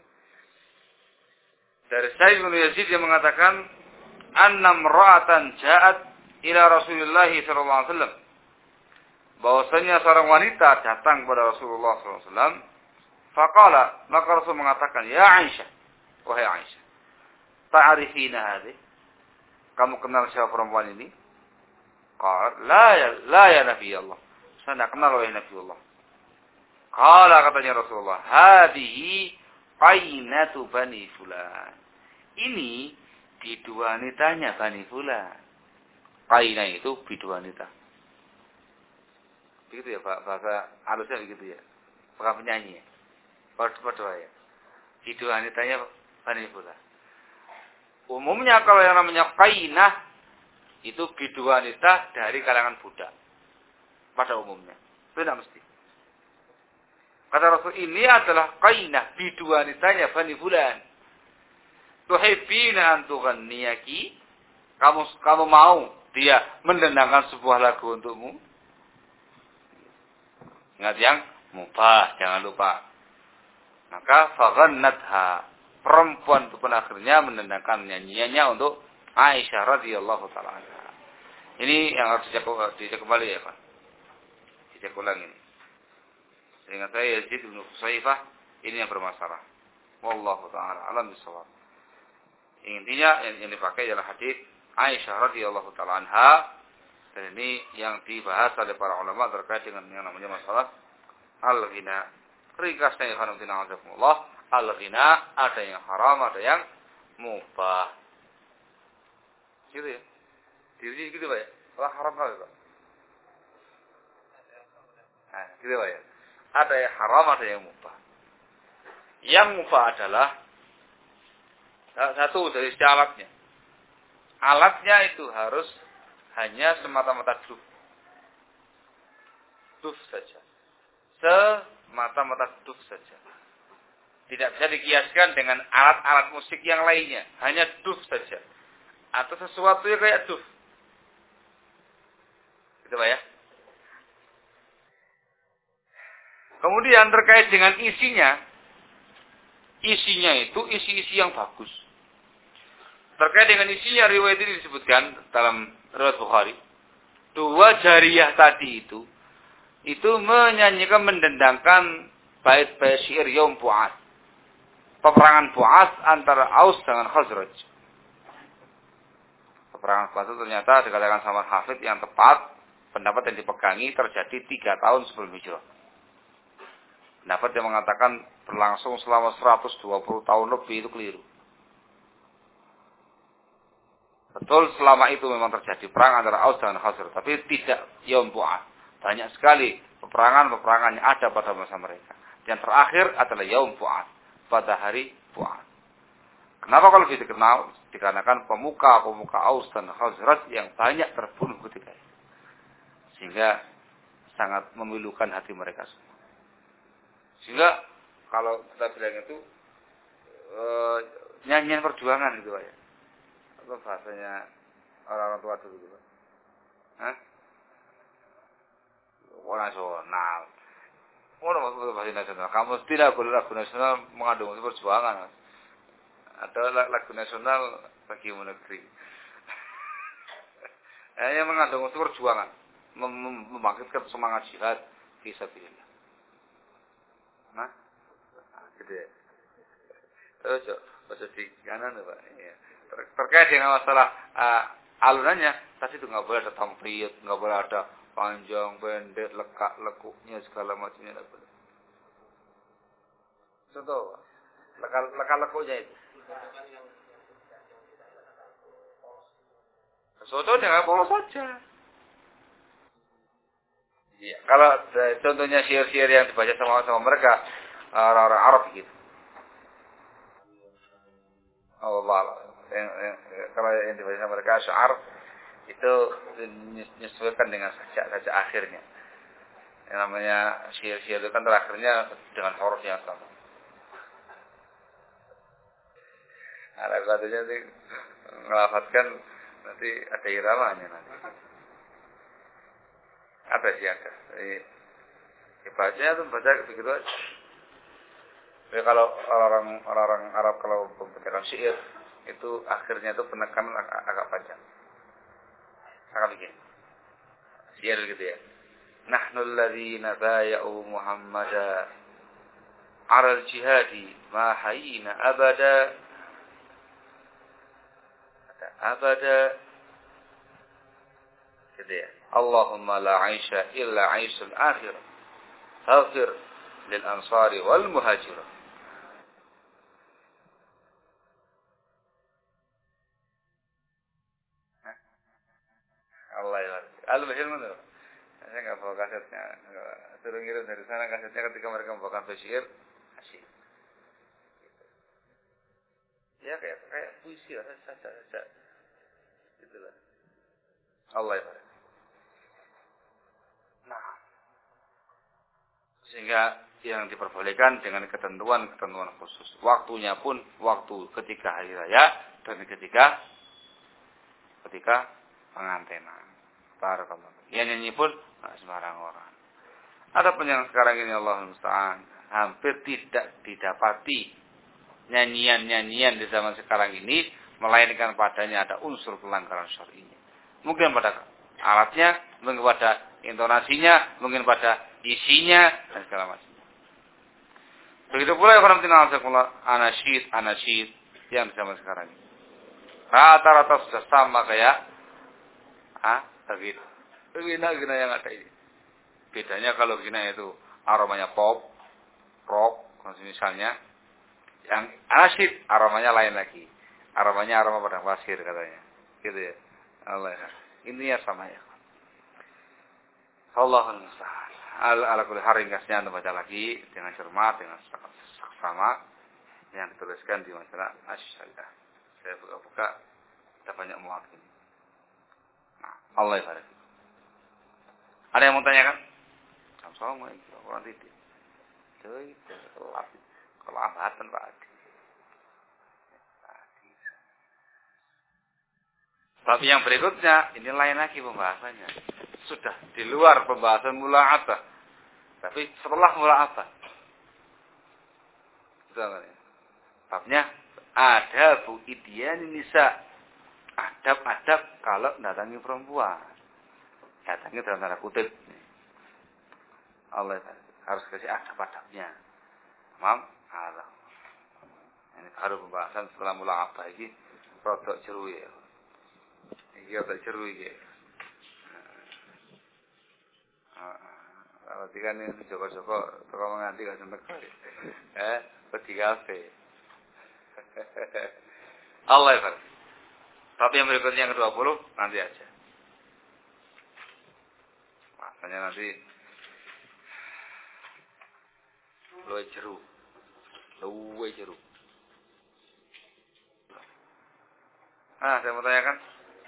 Dari Sa'id bin Yazid yang mengatakan, Anna mra'atan ja'at ila Rasulullah SAW. Bahwasanya seorang wanita datang kepada Rasulullah SAW. Faqala, maka Rasul mengatakan, "Ya Aisyah, wahai Aisyah, ta'rifina hadhi? Kamu kenal siapa perempuan ini?" Qala, la ya Nabi Allah. Saya tidak kenal wahai Nabi Allah. Qala, katanya Rasulullah, "Hadhihi qainatu bani fulan." Ini bidu wanitanya Bani Fulan. Qaina itu bidu wanita. Begitu ya Pak, bahasa halusnya begitu ya. Bukan penyanyi ya. Pada ya. Bidu wanitanya Bani Fulan. Umumnya kalau yang namanya qainah itu bidu wanita dari kalangan budak. Pada umumnya. Itu tidak mesti. Kata Rasul, ini adalah qainah bidu wanitanya Bani Fulan. Tuhibbina an tughanniyaki? Kamu mau dia mendendangkan sebuah lagu untukmu? Ingat yang mubah, jangan lupa. Maka faghannatha, perempuan itu pun akhirnya mendendangkan nyanyiannya untuk Aisyah radhiyallahu taala anha. Ini yang harus dicek kembali ya, Pak. Dicek ulang ini. Seingat saya Yazid bin Husaifah ini yang bermasalah. Wallahu taala alam bisawab. Intinya yang dipakai adalah hadis Aisyah radhiyallahu taala anha, dan ini yang dibahas oleh para ulama terkait dengan yang namanya masalah al-ghina. Ringkasnya ya Allah, al-ghina ada yang haram, ada yang mubah. Gitu ya. Diuji gitu Pak ya. Kalau haram apa Pak? Nah, gitu Pak ya. Ada yang haram, ada yang mubah. Yang mubah adalah satu dari alatnya. Alatnya itu harus hanya semata-mata duf. Duf saja. Semata-mata duf saja. Tidak bisa dikiaskan dengan alat-alat musik yang lainnya. Hanya duf saja. Atau sesuatu yang kayak duf. Gitu Pak ya. Kemudian terkait dengan isinya. Isinya itu isi-isi yang bagus. Terkait dengan isinya riwayat ini disebutkan dalam riwayat Bukhari. Dua jariyah tadi itu menyanyikan, mendendangkan bait-bait syair Yaum Bu'ats. Peperangan Bu'ats antara Aus dengan Khazraj. Peperangan Bu'ats itu ternyata dikatakan sama Hafidh yang tepat, pendapat yang dipegangi terjadi 3 tahun sebelum hijrah. Pendapat yang mengatakan berlangsung selama 120 tahun lebih itu keliru. Betul, selama itu memang terjadi perang antara Aus dan Khazraj, tapi tidak Yaum Bu'ats. Banyak sekali peperangan-peperangan yang ada pada masa mereka. Yang terakhir adalah Yaum Bu'ats, pada hari Bu'ats. Kenapa kalau gitu dikenal? Dikarenakan pemuka-pemuka Aus dan Khazraj yang banyak terbunuh ketika itu. Sehingga sangat memilukan hati mereka semua. Sehingga kalau kita bilang itu nyanyian perjuangan gitu Pak ya. Apa bahasanya orang-orang tua dulu gitu Pak? Hah? Nasional. Mana maksudnya bahasa nasional? Kamu tidak boleh lagu nasional mengandung unsur perjuangan. Ada lagu nasional bagi negeri. Yang mengandung unsur perjuangan, membangkitkan semangat jihad fisabilillah. Nah, gitu ya. Terus baca di kanan Pak. Ya. Terkait dengan masalah alunannya, tadi itu nggak boleh ada tamfiyat, nggak boleh ada panjang, pendek, lekak, lekuknya segala macamnya nggak boleh. Contoh, lekak lekuknya itu. Contohnya nggak polos saja. Iya. Kalau contohnya syair-syair yang dibaca sama mereka orang-orang Arab gitu. Allah. Kalau yang dibaca sama mereka syair itu menyesuaikan dengan sajak akhirnya. Yang namanya syair-syair itu kan terakhirnya dengan huruf yang sama. Ada katanya nanti ngelafatkan nanti ada iramanya nanti. Ada sih ada. Jadi bacanya tuh baca begitu aja. Jadi kalau orang Arab kalau membacakan syair itu akhirnya itu penekanan agak panjang. Agak begini. Syair gitu ya. Nahnul ladzina baya'u Muhammada 'alal jihadi ma hayina abada gitu ya. Allahumma la 'aisha illa 'aisul akhirah faghfir lil ansari wal muhajirin. Allah ya. Al-Bashir mana? Saya nggak bawa kasetnya. Suruh ngirim dari sana kasetnya ketika mereka membawakan Bashir. Asyik. Ya kayak puisi lah, saja. Itulah. Allah ya. Nah, sehingga yang diperbolehkan dengan ketentuan khusus. Waktunya pun waktu ketika hari raya dan ketika pengantenan. Barakallah. Yang nyanyi pun sembarang orang. Adapun yang sekarang ini Allah musta'an hampir tidak didapati nyanyian-nyanyian di zaman sekarang ini melainkan padanya ada unsur pelanggaran syar'inya. Mungkin pada alatnya, mungkin pada intonasinya, mungkin pada isinya dan segala macam. Begitu pula anasyid yang di zaman sekarang ini. Rata-rata sudah sama kayak begitu. Gina yang ada ini. Bedanya kalau gina itu aromanya pop, rock, misalnya. Yang anasyid aromanya lain lagi. Aromanya aroma padang pasir katanya. Gitu ya. Allah ya. Ini ya sama ya. Allahul musta'an. Ala kulli hal ringkasnya Anda baca lagi dengan cermat, dengan saksama yang dituliskan di masalah Asy-Syaidah. Saya buka-buka ada banyak muat ini. Nah, Allah ya. Ada yang mau tanyakan? Sama orang titik. Cuy, kalau abatan Pak Adi. Tapi yang berikutnya, ini lain lagi pembahasannya. Sudah di luar pembahasan mula'abah. Tapi setelah mula'abah. Babnya, adabu idyan nisa. Adab-adab kalau datangi perempuan. Datangi dalam tanda kutip. Allah harus kasih adab-adabnya. Allah. Ini baru pembahasan setelah mula'abah ini. Produk jeru ya. Ini produk jeru ya. Kalau tiga ini Joko-Joko toko menganti gak sentek. Pergi kafe. Allah ya. Tapi yang berikutnya yang ke-20 nanti aja. Makanya nanti luwe jeru. Saya mau tanyakan.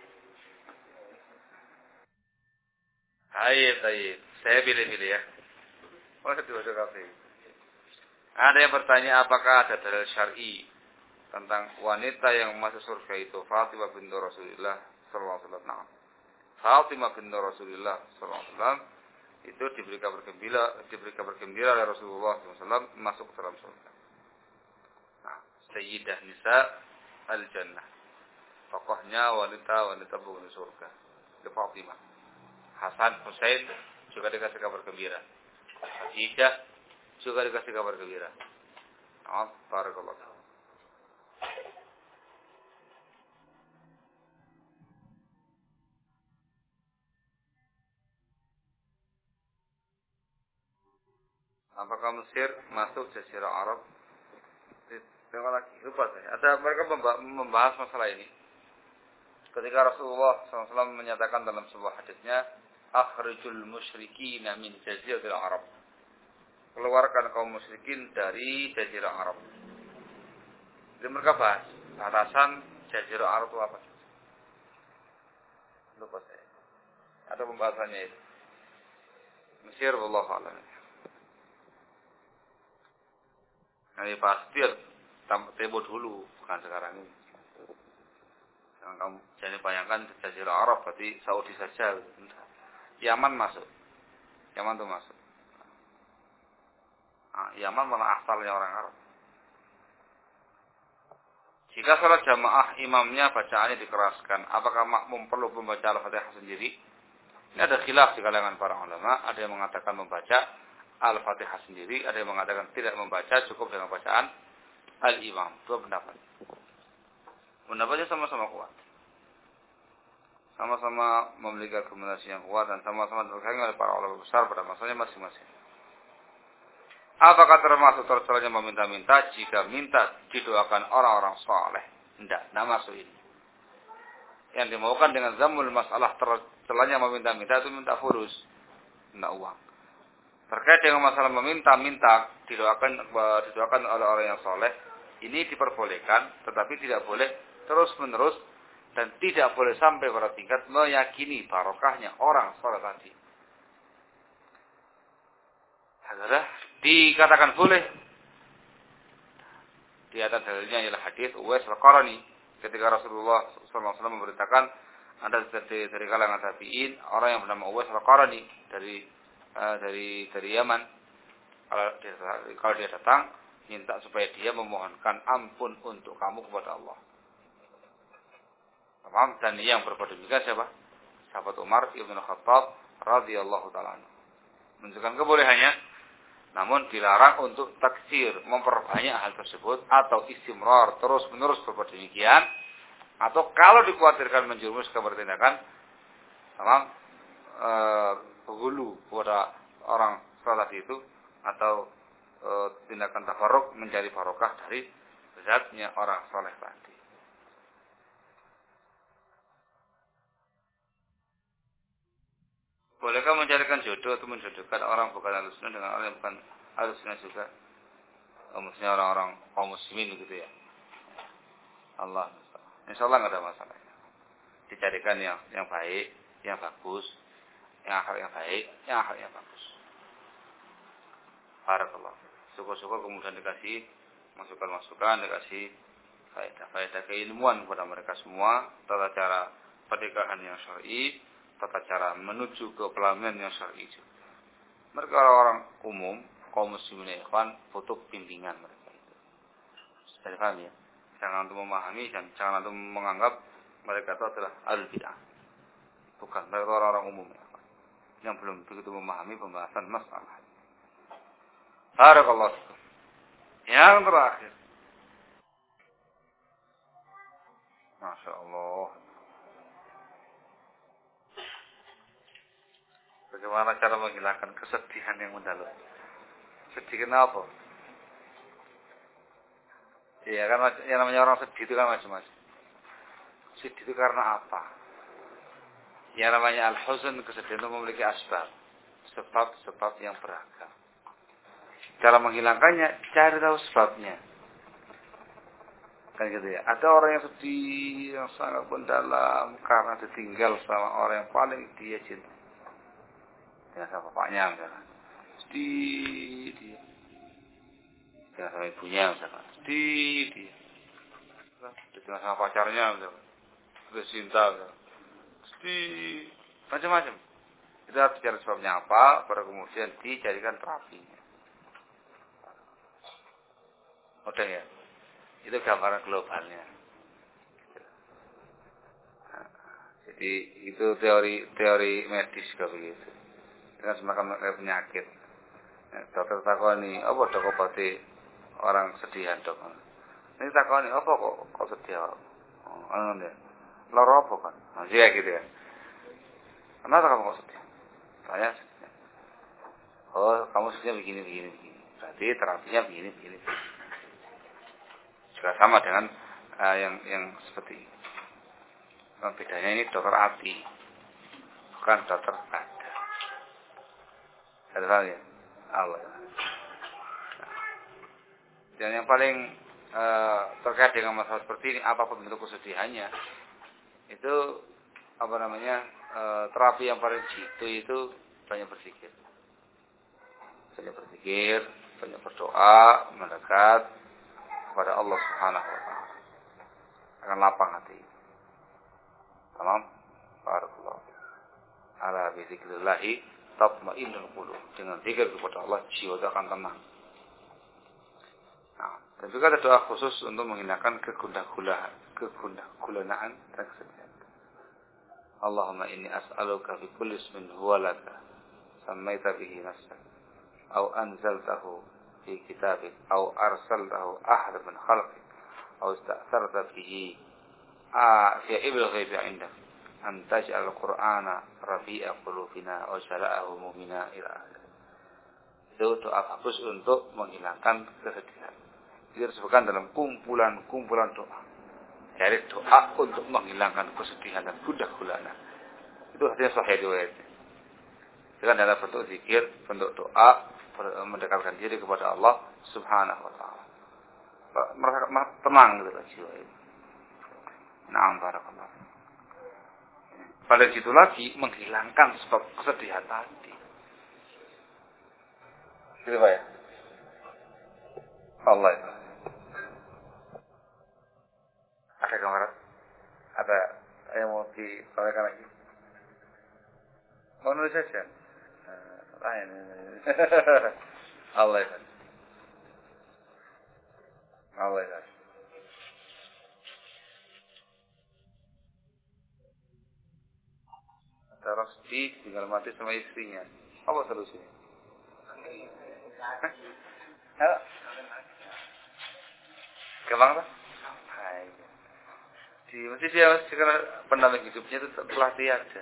Taib. Saya pilih-pilih ya. Dua kafe. Ada yang bertanya apakah ada dalil syar'i tentang wanita yang masuk surga itu Fatimah binti Rasulullah sallallahu alaihi wasallam. Fatimah binti Rasulullah sallallahu alaihi wasallam itu diberi kabar gembira oleh Rasulullah sallallahu alaihi wasallam masuk ke dalam surga. Nah, Sayyidah Nisa al-Jannah. Tokohnya wanita penghuni surga. Itu Fatimah. Hasan Husain juga dikasih kabar gembira. Khadijah juga dikasih kabar gembira. Barakallahu. Apakah Mesir masuk Jazirah Arab? Tengok lagi, lupa saya. Mereka membahas masalah ini. Ketika Rasulullah SAW menyatakan dalam sebuah hadisnya, akhrijul musyrikina min Jazirah Arab. Keluarkan kaum musyrikin dari Jazirah Arab. Jadi mereka bahas batasan Jazirah Arab itu apa? Lupa saya. Ada pembahasannya itu. Mesir, wallahu a'lam. Nah, pasti tempo dulu, bukan sekarang ini. Jangan kamu jangan bayangkan Jazirah Arab, berarti Saudi saja. Yaman masuk. Yaman itu masuk. Nah, Yaman malah asalnya orang Arab. Jika salat jamaah imamnya bacaannya dikeraskan, apakah makmum perlu membaca Al-Fatihah sendiri? Ini ada khilaf di kalangan para ulama. Ada yang mengatakan membaca, Al-Fatihah sendiri, ada yang mengatakan tidak membaca, cukup dengan bacaan Al-Imam. Dua pendapat. Pendapatnya sama-sama kuat. Sama-sama memiliki argumentasi yang kuat dan sama-sama dipegang oleh para ulama besar pada masanya masing-masing. Apakah termasuk tercelanya meminta-minta jika minta didoakan orang-orang saleh? Tidak masuk ini. Yang dimaukan dengan zamul masalah tercelanya meminta-minta itu minta fulus, minta uang. Terkait dengan masalah meminta-minta didoakan oleh orang yang saleh, ini diperbolehkan, tetapi tidak boleh terus-menerus dan tidak boleh sampai pada tingkat meyakini barokahnya orang saleh tadi. Adalah dikatakan boleh. Di atas dalilnya ialah hadis Uwais Al-Qarani ketika Rasulullah SAW memberitakan ada dari kalangan tabi'in orang yang bernama Uwais Al-Qarani dari Yaman. Kalau dia datang minta supaya dia memohonkan ampun untuk kamu kepada Allah. Paham? Dan yang berbuat demikian siapa? Sahabat Umar Ibn Khattab radhiyallahu taala anhu. Menunjukkan kebolehannya, namun dilarang untuk taksir, memperbanyak hal tersebut atau istimrar terus-menerus berbuat demikian, atau kalau dikhawatirkan menjerumus kepada tindakan hulu kepada orang salat itu atau tindakan tafarruq mencari barokah dari zatnya orang saleh tadi. Bolehkah mencarikan jodoh atau menjodohkan orang bukan Ahlussunnah dengan orang yang bukan Ahlussunnah juga? Maksudnya orang-orang kaum muslimin gitu ya. Allah, insyaallah enggak ada masalah. Dicarikan yang baik, yang bagus, yang akhlak yang baik, yang akhlak yang bagus. Barakallah. Syukur-syukur kemudian dikasih masukan-masukan, dikasih faedah keilmuan kepada mereka semua, tata cara pernikahan yang syar'i, tata cara menuju ke pelaminan yang syar'i. Mereka orang umum, kaum muslimin ikhwan, butuh bimbingan mereka itu. Sudah paham ya? Jangan untuk memahami dan jangan untuk menganggap mereka itu adalah al-bid'ah. Bukan, mereka orang-orang umum yang belum begitu memahami pembahasan masalah. Barakallahu fikum. Yang terakhir. Masya Allah. Bagaimana cara menghilangkan kesedihan yang mendalam? Sedih kenapa? Iya kan, yang namanya orang sedih itu kan macam-macam. Sedih itu karena apa? Yang namanya al-huzn, kesedihan itu memiliki sebab yang beragam. Cara menghilangkannya, cari tahu sebabnya. Kan gitu ya. Ada orang yang sedih, yang sangat mendalam karena ditinggal sama orang yang paling dia cinta. Dengan sama bapaknya misalkan. Sedih dia. Dengan sama ibunya misalkan. Sedih dia. Dengan sama pacarnya misalkan. Terus cinta misalkan. Sedih. Macam-macam. Kita harus cari sebabnya apa, baru kemudian dijadikan terapinya. Udah ya. Itu gambaran globalnya. Nah, jadi itu teori medis juga begitu. Dengan semacam penyakit. Dokter takoni, apa dok obati orang sedihan dok? Ini takoni, apa kok sedih? Oh, ya. Lara apa kan? Nah, kayak gitu ya. Kenapa kamu kok sedih? Saya sedih. Oh, kamu sedihnya begini. Berarti terapinya begini. Juga sama dengan yang seperti ini. Bedanya ini dokter hati, bukan dokter badan. Ada ya? Allah. Dan yang paling terkait dengan masalah seperti ini, apapun bentuk kesedihannya, itu terapi yang paling jitu itu banyak berzikir, banyak berdoa, mendekat kepada Allah Subhanahu wa taala. Akan lapang hati. Tamam? Barakallahu. Ala bi dzikrillah tatma'innul qulub. Dengan zikir kepada Allah, jiwa itu akan tenang. Nah, dan juga ada doa khusus untuk menghilangkan kegundah-gulanaan dan kesedihan. Allahumma inni as'aluka bi kulli ismin huwa laka sammaita bihi nafsak أو أنزلته في كتابك أو أرسلته أحد من خلقك أو استأثرت به في علم الغيب عندك أن تجعل القرآن ربيع قلوبنا وجلاء همومنا إلى آخره. Itu doa bagus untuk menghilangkan kesedihan. Itu disebutkan dalam kumpulan doa. Dari doa untuk menghilangkan kesedihan dan gundah gulana. Itu hadis sahih riwayatnya. Itu kan dalam bentuk zikir, bentuk doa, mendekatkan diri kepada Allah Subhanahu wa taala. Merasa tenang gitu jiwa itu. Na'am barakallah. Pada situ lagi menghilangkan sebab kesedihan tadi. Gitu Pak ya? Allah itu. Ada gambar? Ada yang mau disampaikan lagi? Mau nulis saja? Lain. Allah itu. Allah itu. Ada Rosdi tinggal mati sama istrinya. Apa solusinya? Gampang tak? Mesti dia karena pendamping hidupnya itu telah tiada.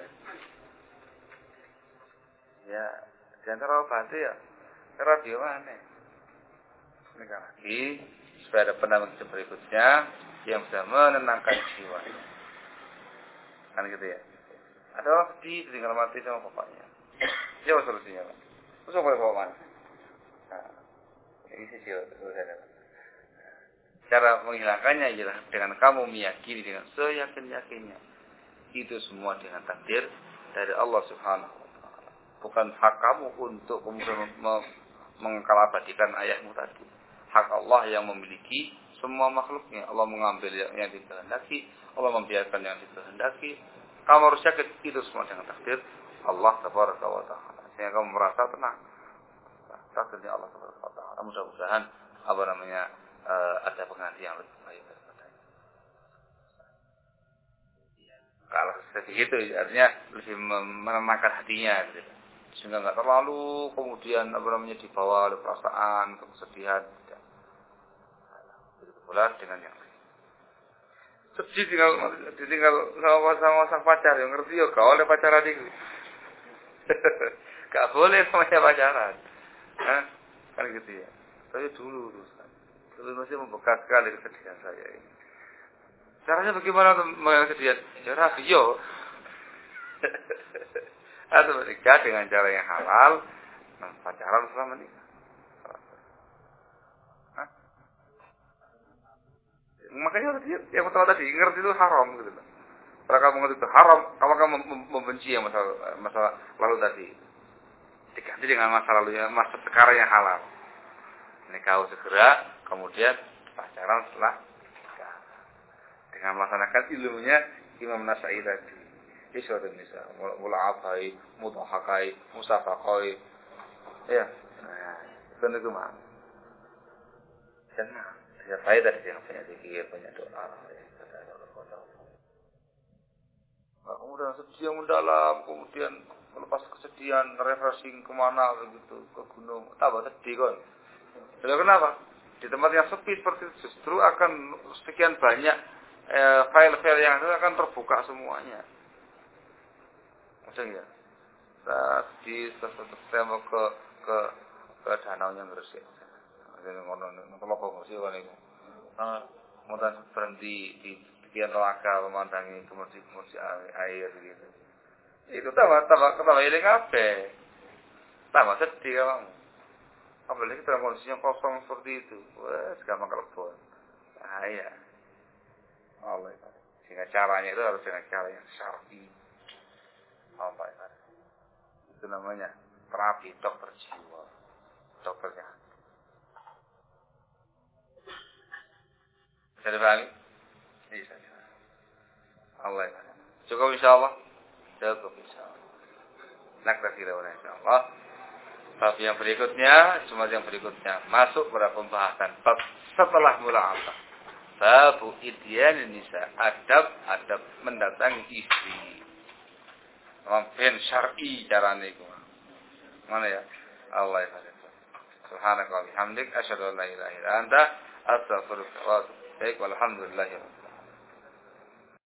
Ya, di antara obatnya ya radio mana? Ini kan lagi supaya ada pendamping hidup berikutnya yang bisa menenangkan jiwa. Kan gitu ya. Ada waktu tinggal mati sama bapaknya. Jawab solusinya Pak. Terus apa yang bawa mana? Nah, ini sih urusannya. Cara menghilangkannya ialah dengan kamu meyakini dengan seyakin-yakinnya. Itu semua dengan takdir dari Allah Subhanahu wa taala. Bukan hak kamu untuk kemudian mengkalabadikan ayahmu tadi. Hak Allah yang memiliki semua makhluknya. Allah mengambil yang dikehendaki, Allah membiarkan yang dikehendaki. Kamu harus yakin itu semua dengan takdir Allah Tabaraka wa taala. Sehingga kamu merasa tenang. Takdirnya Allah Tabaraka wa taala. Mudah-mudahan ada pengganti yang lebih baik daripadanya. Kalau seperti itu artinya lebih menenangkan hatinya gitu. Sehingga enggak terlalu kemudian dibawa oleh perasaan, kesedihan. Begitu pula dengan yang lain. Sedih tinggal sama sang pacar yang ngerti ya gak oleh pacaran itu. Gak boleh namanya pacaran. Kan gitu ya. Tapi dulu masih membekas sekali kesedihan saya ini. Caranya bagaimana untuk menghilangkan kesedihan? Cara radio. Atau menikah dengan cara yang halal. Pacaran setelah menikah. Makanya yang pertama tadi ngerti itu haram gitu loh. Kalau kamu ngerti itu haram, kamu akan membenci yang masalah lalu tadi. Diganti dengan masa lalunya, masa sekarang yang halal. Nikah segera, kemudian pacaran setelah nikah. Dengan melaksanakan ilmunya Imam Nasai tadi. Iswatun nisa, mula'afai, mutahakai, musafakai. Ya, itu mah. Jangan. Ya faedah yang banyak zikir, banyak doa. Kemudian sedih yang mendalam, kemudian melepas kesedihan, refreshing kemana begitu, ke gunung, tambah sedih kan. Jadi kenapa? Di tempat yang sepi seperti itu justru akan sekian banyak file-file yang akan terbuka semuanya. Maksudnya, sedih, saya mau ke danau yang Gresik. Kemudian berhenti di sekian telaga memandangi kemersi air gitu. Itu tambah iling apa? Tambah sedih kamu. Apalagi dalam kondisinya kosong seperti itu. Wah, gampang kelebon. Iya. Allah. Sehingga caranya itu harus dengan cara yang syar'i. Allah. Itu namanya terapi dokter jiwa. Dokternya. Bisa dipahami? Bisa. Allah. Cukup insyaallah. Cukup insyaallah. Naktafi lawan insyaallah. Bab yang berikutnya, cuma yang berikutnya masuk pada pembahasan bab setelah mula'afah. Babu idyan nisa, adab mendatangi istri. Ben syar'i carane iku. Mana ya? Allah ya. Subhanaka wa bihamdik asyhadu an la ilaha illa anta astaghfiruka wa atubu ilaik. Walhamdulillahirabbil alamin.